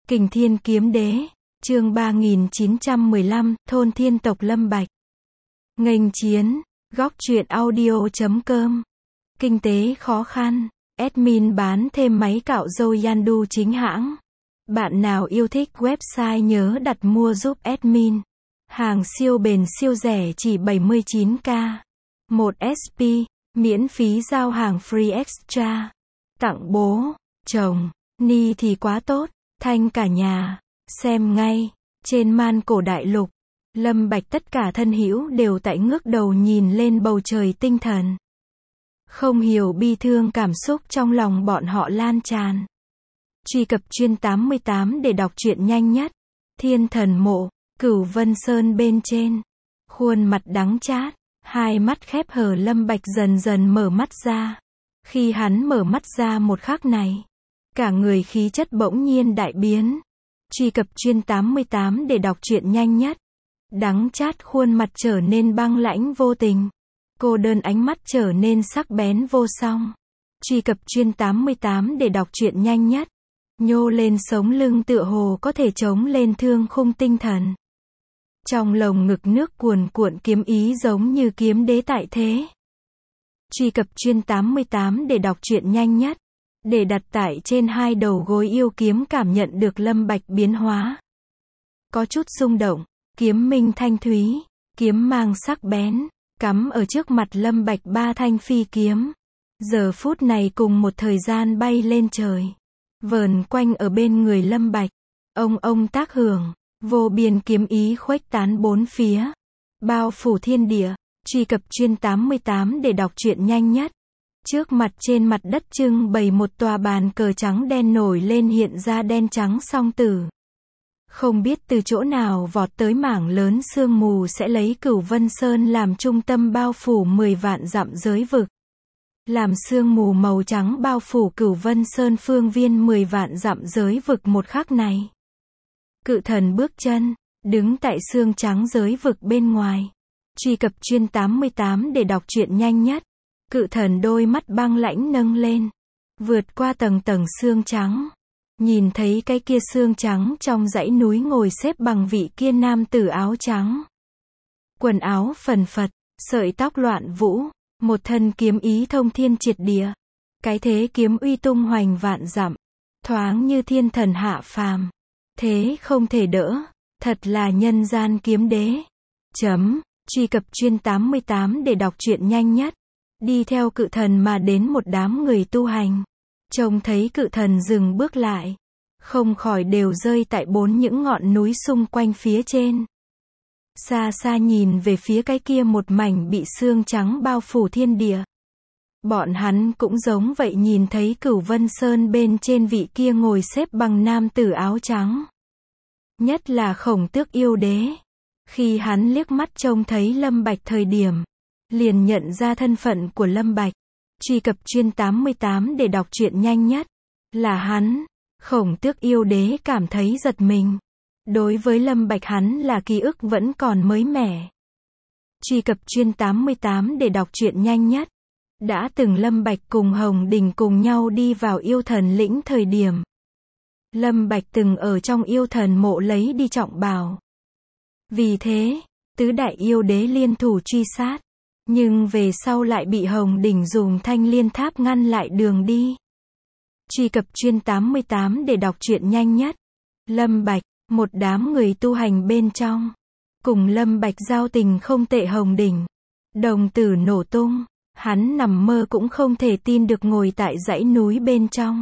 Kình Thiên Kiếm Đế, chương 3915, thôn thiên tộc Lâm Bạch. Nghênh chiến, góc truyện audio.com. Kinh tế khó khăn, admin bán thêm máy cạo râu Yandu chính hãng. Bạn nào yêu thích website nhớ đặt mua giúp admin. Hàng siêu bền siêu rẻ chỉ 79k. 1 SP, miễn phí giao hàng free extra. Tặng bố, chồng, ni thì quá tốt. Thanh cả nhà, xem ngay, trên man cổ đại lục, Lâm Bạch tất cả thân hữu đều tại ngước đầu nhìn lên bầu trời tinh thần. Không hiểu bi thương cảm xúc trong lòng bọn họ lan tràn. Truy cập chuyên 88 để đọc truyện nhanh nhất. Thiên Thần Mộ, Cửu Vân Sơn bên trên. Khuôn mặt đắng chát, hai mắt khép hờ Lâm Bạch dần dần mở mắt ra. Khi hắn mở mắt ra một khắc này, cả người khí chất bỗng nhiên đại biến. Truy cập chuyên 88 để đọc truyện nhanh nhất. Đắng chát khuôn mặt trở nên băng lãnh vô tình. Cô đơn ánh mắt trở nên sắc bén vô song. Truy cập chuyên 88 để đọc truyện nhanh nhất. Nhô lên sống lưng tựa hồ có thể chống lên thương khung tinh thần. Trong lồng ngực nước cuồn cuộn kiếm ý giống như kiếm đế tại thế. Truy cập chuyên 88 để đọc truyện nhanh nhất. Để đặt tại trên hai đầu gối yêu kiếm cảm nhận được Lâm Bạch biến hóa. Có chút rung động, kiếm minh thanh thúy, kiếm mang sắc bén, cắm ở trước mặt Lâm Bạch ba thanh phi kiếm. Giờ phút này cùng một thời gian bay lên trời, vờn quanh ở bên người Lâm Bạch. Ông tác hưởng, vô biên kiếm ý khuếch tán bốn phía, bao phủ thiên địa. Truy cập chuyên 88 để đọc truyện nhanh nhất. Trước mặt trên mặt đất trưng bày một tòa bàn cờ trắng đen nổi lên hiện ra đen trắng song tử. Không biết từ chỗ nào vọt tới mảng lớn sương mù sẽ lấy Cửu Vân Sơn làm trung tâm bao phủ 10 vạn dặm giới vực. Làm sương mù màu trắng bao phủ Cửu Vân Sơn phương viên 10 vạn dặm giới vực một khắc này. Cự thần bước chân, đứng tại sương trắng giới vực bên ngoài. Truy cập chuyên 88 để đọc truyện nhanh nhất. Cự thần đôi mắt băng lãnh nâng lên, vượt qua tầng tầng xương trắng, nhìn thấy cái kia xương trắng trong dãy núi ngồi xếp bằng vị kia nam tử áo trắng. Quần áo phần phật, sợi tóc loạn vũ, một thân kiếm ý thông thiên triệt địa. Cái thế kiếm uy tung hoành vạn dặm, thoáng như thiên thần hạ phàm. Thế không thể đỡ, thật là nhân gian kiếm đế. Truy cập chuyên 88 để đọc truyện nhanh nhất. Đi theo cự thần mà đến một đám người tu hành. Trông thấy cự thần dừng bước lại, không khỏi đều rơi tại những ngọn núi xung quanh phía trên. Xa xa nhìn về phía cái kia một mảnh bị sương trắng bao phủ thiên địa. Bọn hắn cũng giống vậy nhìn thấy Cửu Vân Sơn bên trên vị kia ngồi xếp bằng nam tử áo trắng. Nhất là Khổng Tước yêu đế. Khi hắn liếc mắt trông thấy Lâm Bạch thời điểm, liền nhận ra thân phận của Lâm Bạch. Truy cập chuyên 88 để đọc truyện nhanh nhất. Là hắn. Khổng Tước yêu đế cảm thấy giật mình. Đối với Lâm Bạch hắn là ký ức vẫn còn mới mẻ. Truy cập chuyên 88 để đọc truyện nhanh nhất. Đã từng Lâm Bạch cùng Hồng Đình cùng nhau đi vào yêu thần lĩnh thời điểm. Lâm Bạch từng ở trong yêu thần mộ lấy đi trọng bào. Vì thế, tứ đại yêu đế liên thủ truy sát. Nhưng về sau lại bị Hồng Đỉnh dùng thanh liên tháp ngăn lại đường đi. Truy cập chuyên 88 để đọc truyện nhanh nhất. Lâm Bạch, một đám người tu hành bên trong. Cùng Lâm Bạch giao tình không tệ Hồng Đỉnh. Đồng tử nổ tung, hắn nằm mơ cũng không thể tin được ngồi tại dãy núi bên trong.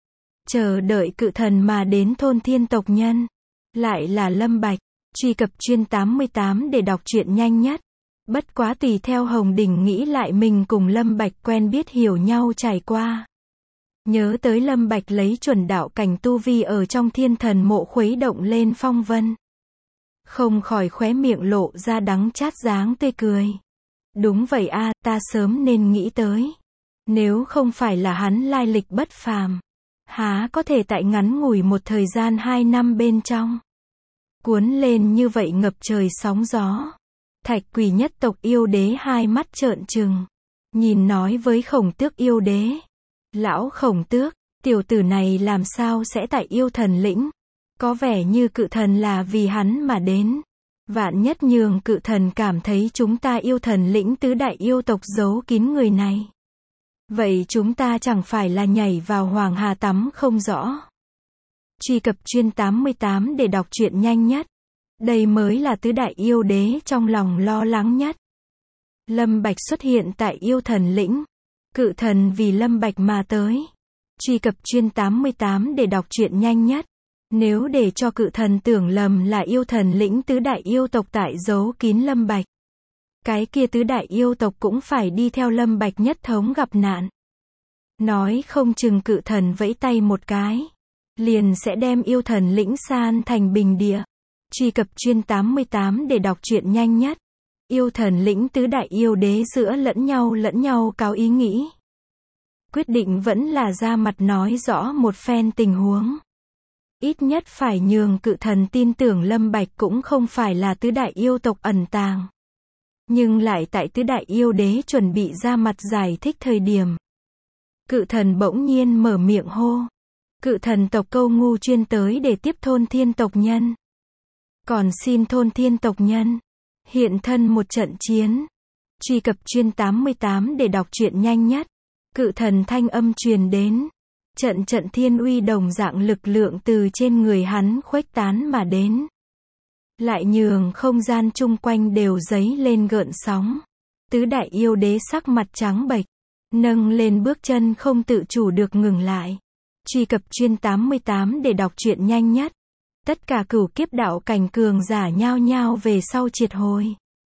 Chờ đợi cự thần mà đến thôn thiên tộc nhân. Lại là Lâm Bạch. Truy cập chuyên 88 để đọc truyện nhanh nhất. Bất quá tùy theo Hồng Đỉnh nghĩ lại mình cùng Lâm Bạch quen biết hiểu nhau trải qua. Nhớ tới Lâm Bạch lấy chuẩn đạo cảnh tu vi ở trong thiên thần mộ khuấy động lên phong vân. Không khỏi khóe miệng lộ ra đắng chát dáng tươi cười. Đúng vậy a, ta sớm nên nghĩ tới. Nếu không phải là hắn lai lịch bất phàm, há có thể tại ngắn ngủi một thời gian 2 năm bên trong cuốn lên như vậy ngập trời sóng gió. Thạch Quỷ nhất tộc yêu đế hai mắt trợn trừng, nhìn nói với Khổng Tước yêu đế. Lão Khổng Tước, tiểu tử này làm sao sẽ tại yêu thần lĩnh? Có vẻ như cự thần là vì hắn mà đến. Vạn nhất nhường cự thần cảm thấy chúng ta yêu thần lĩnh tứ đại yêu tộc giấu kín người này. Vậy chúng ta chẳng phải là nhảy vào Hoàng Hà tắm không rõ. Truy cập chuyên 88 để đọc truyện nhanh nhất. Đây mới là tứ đại yêu đế trong lòng lo lắng nhất. Lâm Bạch xuất hiện tại yêu thần lĩnh. Cự thần vì Lâm Bạch mà tới. Truy cập chuyên 88 để đọc truyện nhanh nhất. Nếu để cho cự thần tưởng lầm là yêu thần lĩnh tứ đại yêu tộc tại giấu kín Lâm Bạch. Cái kia tứ đại yêu tộc cũng phải đi theo Lâm Bạch nhất thống gặp nạn. Nói không chừng cự thần vẫy tay một cái. Liền sẽ đem yêu thần lĩnh san thành bình địa. Truy cập chuyên 88 để đọc truyện nhanh nhất. Yêu thần lĩnh tứ đại yêu đế giữa lẫn nhau cáo ý nghĩ. Quyết định vẫn là ra mặt nói rõ một phen tình huống. Ít nhất phải nhường cự thần tin tưởng Lâm Bạch cũng không phải là tứ đại yêu tộc ẩn tàng. Nhưng lại tại tứ đại yêu đế chuẩn bị ra mặt giải thích thời điểm. Cự thần bỗng nhiên mở miệng hô. Cự thần tộc Câu Ngu chuyên tới để tiếp thôn thiên tộc nhân. Còn xin thôn thiên tộc nhân hiện thân một trận chiến. Truy cập chuyên 88 để đọc truyện nhanh nhất. Cự thần thanh âm truyền đến. Trận thiên uy đồng dạng lực lượng từ trên người hắn khuếch tán mà đến. Lại nhường không gian chung quanh đều dấy lên gợn sóng. Tứ đại yêu đế sắc mặt trắng bệch. Nâng lên bước chân không tự chủ được ngừng lại. Truy cập chuyên 88 để đọc truyện nhanh nhất. Tất cả cửu kiếp đạo cảnh cường giả nhao nhao về sau triệt hồi.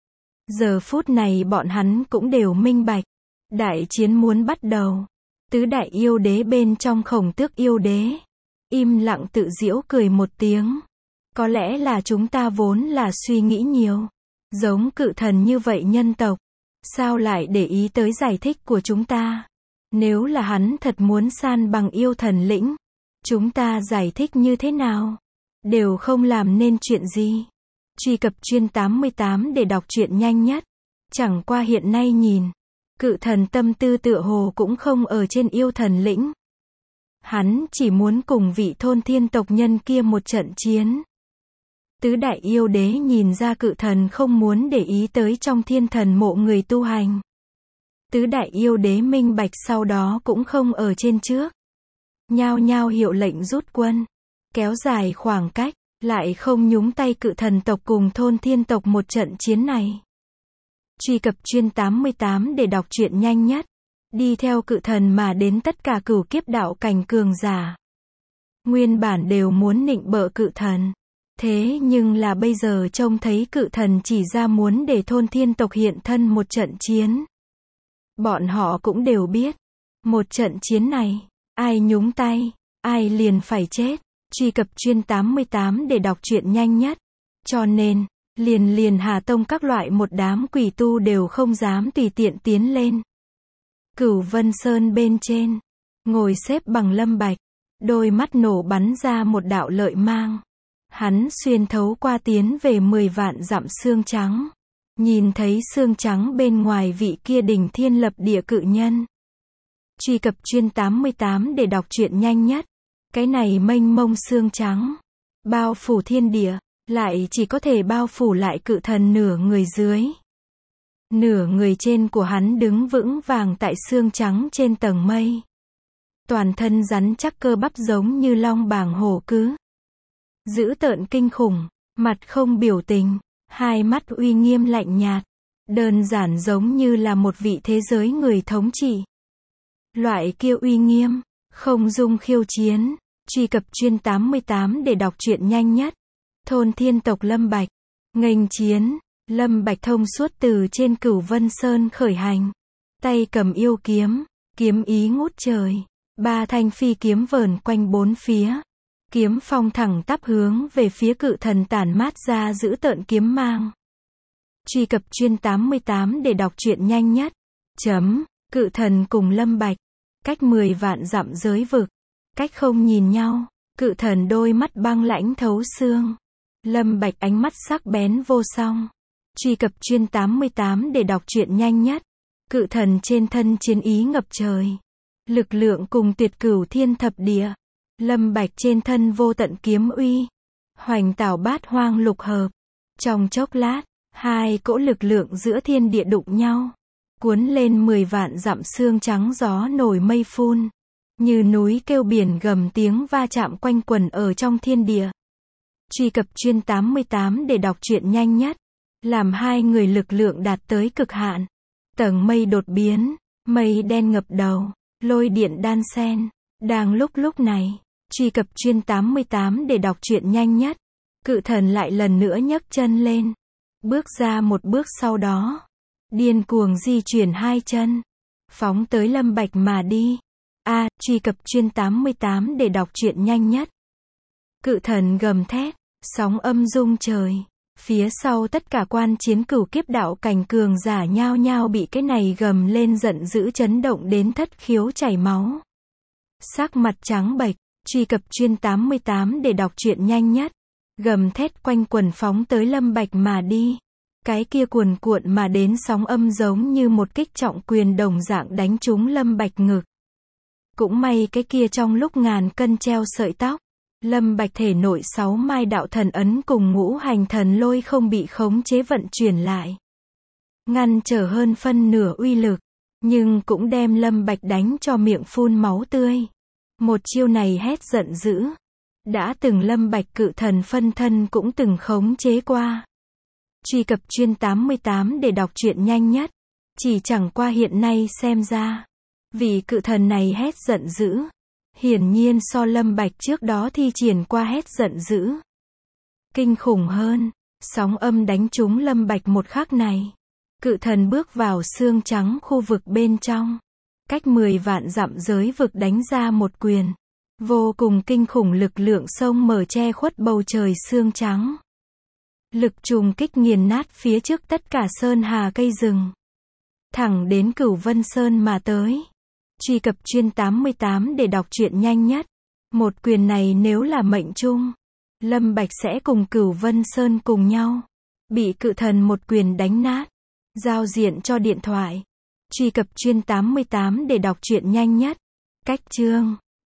Giờ phút này bọn hắn cũng đều minh bạch. Đại chiến muốn bắt đầu. Tứ đại yêu đế bên trong Khổng Tước yêu đế. Im lặng tự giễu cười một tiếng. Có lẽ là chúng ta vốn là suy nghĩ nhiều. Giống cự thần như vậy nhân tộc. Sao lại để ý tới giải thích của chúng ta? Nếu là hắn thật muốn san bằng yêu thần lĩnh. Chúng ta giải thích như thế nào? Đều không làm nên chuyện gì. Truy cập chuyên 88 để đọc truyện nhanh nhất. Chẳng qua hiện nay nhìn. Cự thần tâm tư tựa hồ cũng không ở trên yêu thần lĩnh. Hắn chỉ muốn cùng vị thôn thiên tộc nhân kia một trận chiến. Tứ đại yêu đế nhìn ra cự thần không muốn để ý tới trong thiên thần mộ người tu hành. Tứ đại yêu đế minh bạch sau đó cũng không ở trên trước. Nhao nhao hiệu lệnh rút quân. Kéo dài khoảng cách, lại không nhúng tay cự thần tộc cùng thôn thiên tộc một trận chiến này. Truy cập chuyên 88 để đọc truyện nhanh nhất. Đi theo cự thần mà đến tất cả cửu kiếp đạo cảnh cường giả. Nguyên bản đều muốn nịnh bợ cự thần. Thế nhưng là bây giờ trông thấy cự thần chỉ ra muốn để thôn thiên tộc hiện thân một trận chiến. Bọn họ cũng đều biết. Một trận chiến này, ai nhúng tay, ai liền phải chết. Truy cập chuyên 88 để đọc truyện nhanh nhất. Cho nên, liền Hà Tông các loại một đám quỷ tu đều không dám tùy tiện tiến lên. Cửu Vân Sơn bên trên, ngồi xếp bằng Lâm Bạch, đôi mắt nổ bắn ra một đạo lợi mang. Hắn xuyên thấu qua tiến về 10 vạn dặm xương trắng. Nhìn thấy xương trắng bên ngoài vị kia đỉnh thiên lập địa cự nhân. Truy cập chuyên 88 để đọc truyện nhanh nhất. Cái này mênh mông xương trắng. Bao phủ thiên địa. Lại chỉ có thể bao phủ lại cự thần nửa người dưới. Nửa người trên của hắn đứng vững vàng tại xương trắng trên tầng mây. Toàn thân rắn chắc cơ bắp giống như long bàng hổ cứ. Dữ tợn kinh khủng, mặt không biểu tình, hai mắt uy nghiêm lạnh nhạt. Đơn giản giống như là một vị thế giới người thống trị. Loại kia uy nghiêm, không dung khiêu chiến. Truy cập chuyên 88 để đọc truyện nhanh nhất. Thôn thiên tộc Lâm Bạch. Nghênh chiến. Lâm Bạch thông suốt từ trên Cửu Vân Sơn khởi hành. Tay cầm yêu kiếm. Kiếm ý ngút trời. 3 thanh phi kiếm vờn quanh bốn phía. Kiếm phong thẳng tắp hướng về phía cự thần tản mát ra dữ tợn kiếm mang. Truy cập chuyên 88 để đọc truyện nhanh nhất. Cự thần cùng Lâm Bạch. Cách 10 vạn dặm giới vực. Cách không nhìn nhau. Cự thần đôi mắt băng lãnh thấu xương. Lâm Bạch ánh mắt sắc bén vô song. Truy cập chuyên 88 để đọc truyện nhanh nhất. Cự thần trên thân chiến ý ngập trời. Lực lượng cùng tuyệt cửu thiên thập địa. Lâm Bạch trên thân vô tận kiếm uy. Hoành tảo bát hoang lục hợp. Trong chốc lát, hai cỗ lực lượng giữa thiên địa đụng nhau. Cuốn lên 10 vạn dặm xương trắng gió nổi mây phun. Như núi kêu biển gầm tiếng va chạm quanh quẩn ở trong thiên địa. Truy cập chuyên 88 để đọc truyện nhanh nhất. Làm hai người lực lượng đạt tới cực hạn. Tầng mây đột biến, mây đen ngập đầu, lôi điện đan xen. Đang lúc này, truy cập chuyên 88 để đọc truyện nhanh nhất. Cự thần lại lần nữa nhấc chân lên. Bước ra một bước sau đó. Điên cuồng di chuyển hai chân. Phóng tới Lâm Bạch mà đi. Truy cập chuyên 88 để đọc truyện nhanh nhất. Cự thần gầm thét, sóng âm rung trời. Phía sau tất cả quan chiến cửu kiếp đạo cảnh cường giả nhao nhao bị cái này gầm lên giận dữ chấn động đến thất khiếu chảy máu. Sắc mặt trắng bệch, truy cập chuyên 88 để đọc truyện nhanh nhất. Gầm thét quanh quần phóng tới Lâm Bạch mà đi. Cái kia cuồn cuộn mà đến sóng âm giống như một kích trọng quyền đồng dạng đánh trúng Lâm Bạch ngực. Cũng may cái kia trong lúc ngàn cân treo sợi tóc. Lâm Bạch thể nội 6 mai đạo thần ấn cùng ngũ hành thần lôi không bị khống chế vận chuyển lại. Ngăn trở hơn phân nửa uy lực. Nhưng cũng đem Lâm Bạch đánh cho miệng phun máu tươi. Một chiêu này hét giận dữ. Đã từng Lâm Bạch cự thần phân thân cũng từng khống chế qua. Truy cập chuyên 88 để đọc truyện nhanh nhất. Chỉ chẳng qua hiện nay xem ra. Vì cự thần này hét giận dữ. Hiển nhiên so Lâm Bạch trước đó thi triển qua hét giận dữ. Kinh khủng hơn. Sóng âm đánh trúng Lâm Bạch một khắc này. Cự thần bước vào xương trắng khu vực bên trong. Cách 10 vạn dặm giới vực đánh ra một quyền. Vô cùng kinh khủng lực lượng sông mở che khuất bầu trời xương trắng. Lực trùng kích nghiền nát phía trước tất cả sơn hà cây rừng. Thẳng đến Cửu Vân Sơn mà tới. Truy cập chuyên 88 để đọc truyện nhanh nhất. Một quyền này nếu là mệnh trung, Lâm Bạch sẽ cùng Cửu Vân Sơn cùng nhau. Bị cự thần một quyền đánh nát. Giao diện cho điện thoại. Truy cập chuyên 88 để đọc truyện nhanh nhất. Cách chương